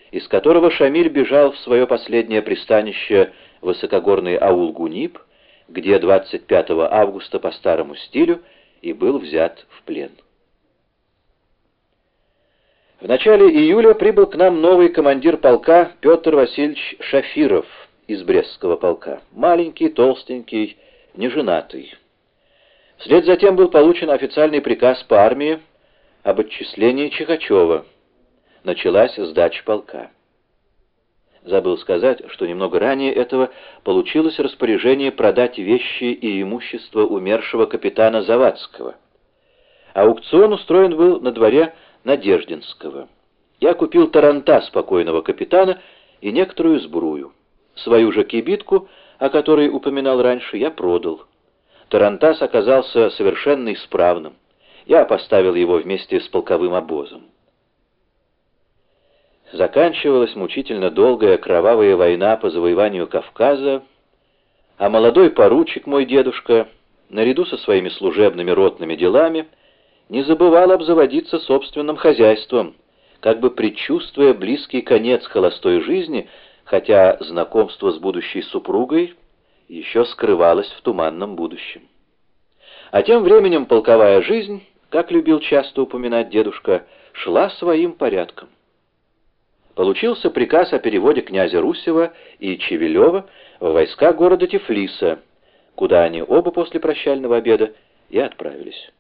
из которого Шамиль бежал в свое последнее пристанище высокогорный аул Гуниб, где 25 августа по старому стилю и был взят в плен. В начале июля прибыл к нам новый командир полка Петр Васильевич Шафиров из Брестского полка. Маленький, толстенький, неженатый. Вслед за тем был получен официальный приказ по армии об отчислении Чихачева. Началась сдача полка. Забыл сказать, что немного ранее этого получилось распоряжение продать вещи и имущество умершего капитана Завадского. Аукцион устроен был на дворе Надеждинского. Я купил тарантас покойного капитана и некоторую сбрую. Свою же кибитку, о которой упоминал раньше, я продал. Тарантас оказался совершенно исправным. Я поставил его вместе с полковым обозом. Заканчивалась мучительно долгая кровавая война по завоеванию Кавказа, а молодой поручик, мой дедушка, наряду со своими служебными ротными делами, не забывал обзаводиться собственным хозяйством, как бы предчувствуя близкий конец холостой жизни, хотя знакомство с будущей супругой еще скрывалось в туманном будущем. А тем временем полковая жизнь, как любил часто упоминать дедушка, шла своим порядком. Получился приказ о переводе князя Русева и Чевелева в войска города Тифлиса, куда они оба после прощального обеда и отправились.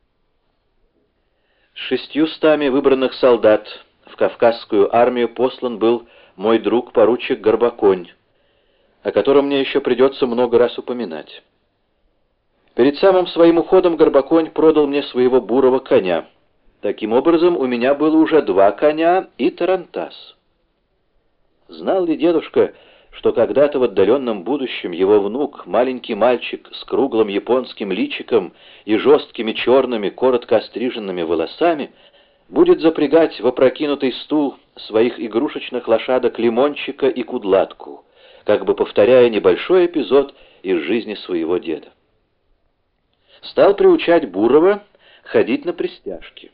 С 600 выбранных солдат в Кавказскую армию послан был мой друг поручик Горбаконь, о котором мне еще придется много раз упоминать. Перед самым своим уходом Горбаконь продал мне своего бурого коня. Таким образом, у меня было уже 2 коня и тарантас. Знал ли дедушка, что когда-то в отдаленном будущем его внук, маленький мальчик с круглым японским личиком и жесткими черными, коротко остриженными волосами, будет запрягать в опрокинутый стул своих игрушечных лошадок Лимончика и Кудлатку, как бы повторяя небольшой эпизод из жизни своего деда. Стал приучать Бурова ходить на пристяжки.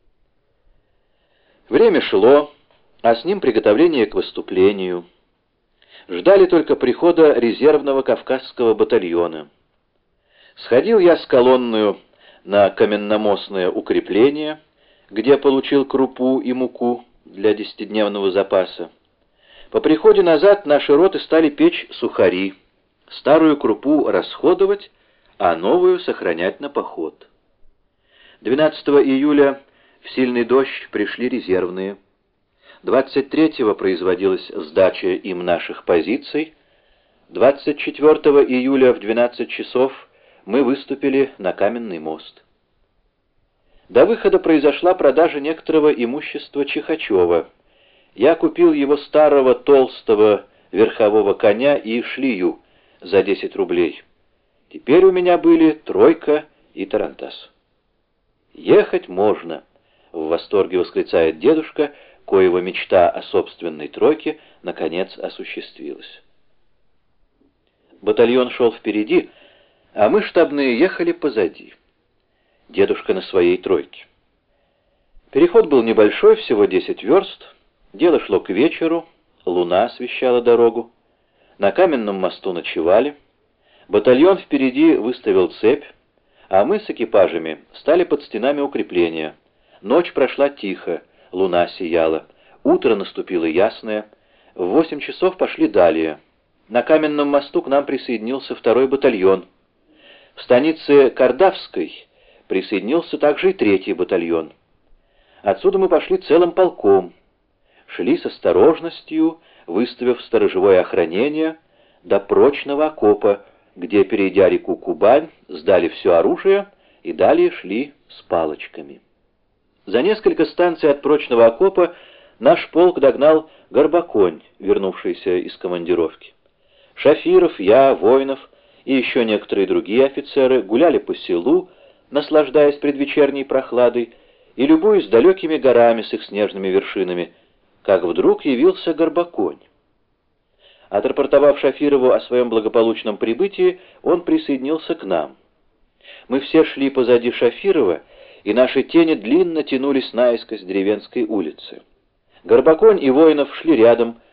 Время шло, а с ним приготовление к выступлению. Ждали только прихода резервного Кавказского батальона. Сходил я с колонною на каменномостное укрепление, где получил крупу и муку для 10-дневного запаса. По приходе назад наши роты стали печь сухари, старую крупу расходовать, а новую сохранять на поход. 12 июля в сильный дождь пришли резервные. 23-го производилась сдача им наших позиций. 24 июля в 12 часов мы выступили на Каменный мост. До выхода произошла продажа некоторого имущества Чихачева. Я купил его старого толстого верхового коня и шлею за 10 рублей. Теперь у меня были тройка и тарантас. «Ехать можно», — в восторге восклицает дедушка, коего мечта о собственной тройке наконец осуществилась. Батальон шел впереди, а мы, штабные, ехали позади. Дедушка на своей тройке. Переход был небольшой, всего 10 верст. Дело шло к вечеру, луна освещала дорогу. На Каменном мосту ночевали. Батальон впереди выставил цепь, а мы с экипажами стали под стенами укрепления. Ночь прошла тихо, луна сияла. Утро наступило ясное. В 8 часов пошли далее. На Каменном мосту к нам присоединился 2-й батальон. В станице Кардавской присоединился также и 3-й батальон. Отсюда мы пошли целым полком. Шли с осторожностью, выставив сторожевое охранение до прочного окопа, где, перейдя реку Кубань, сдали все оружие и далее шли с палочками. За несколько станций от прочного окопа наш полк догнал Горбаконь, вернувшийся из командировки. Шафиров, я, Воинов и еще некоторые другие офицеры гуляли по селу, наслаждаясь предвечерней прохладой и любуясь далекими горами с их снежными вершинами, как вдруг явился Горбаконь. Отрапортовав Шафирову о своем благополучном прибытии, он присоединился к нам. Мы все шли позади Шафирова, и наши тени длинно тянулись наискось деревенской улицы. Горбоконь и Воинов шли рядом,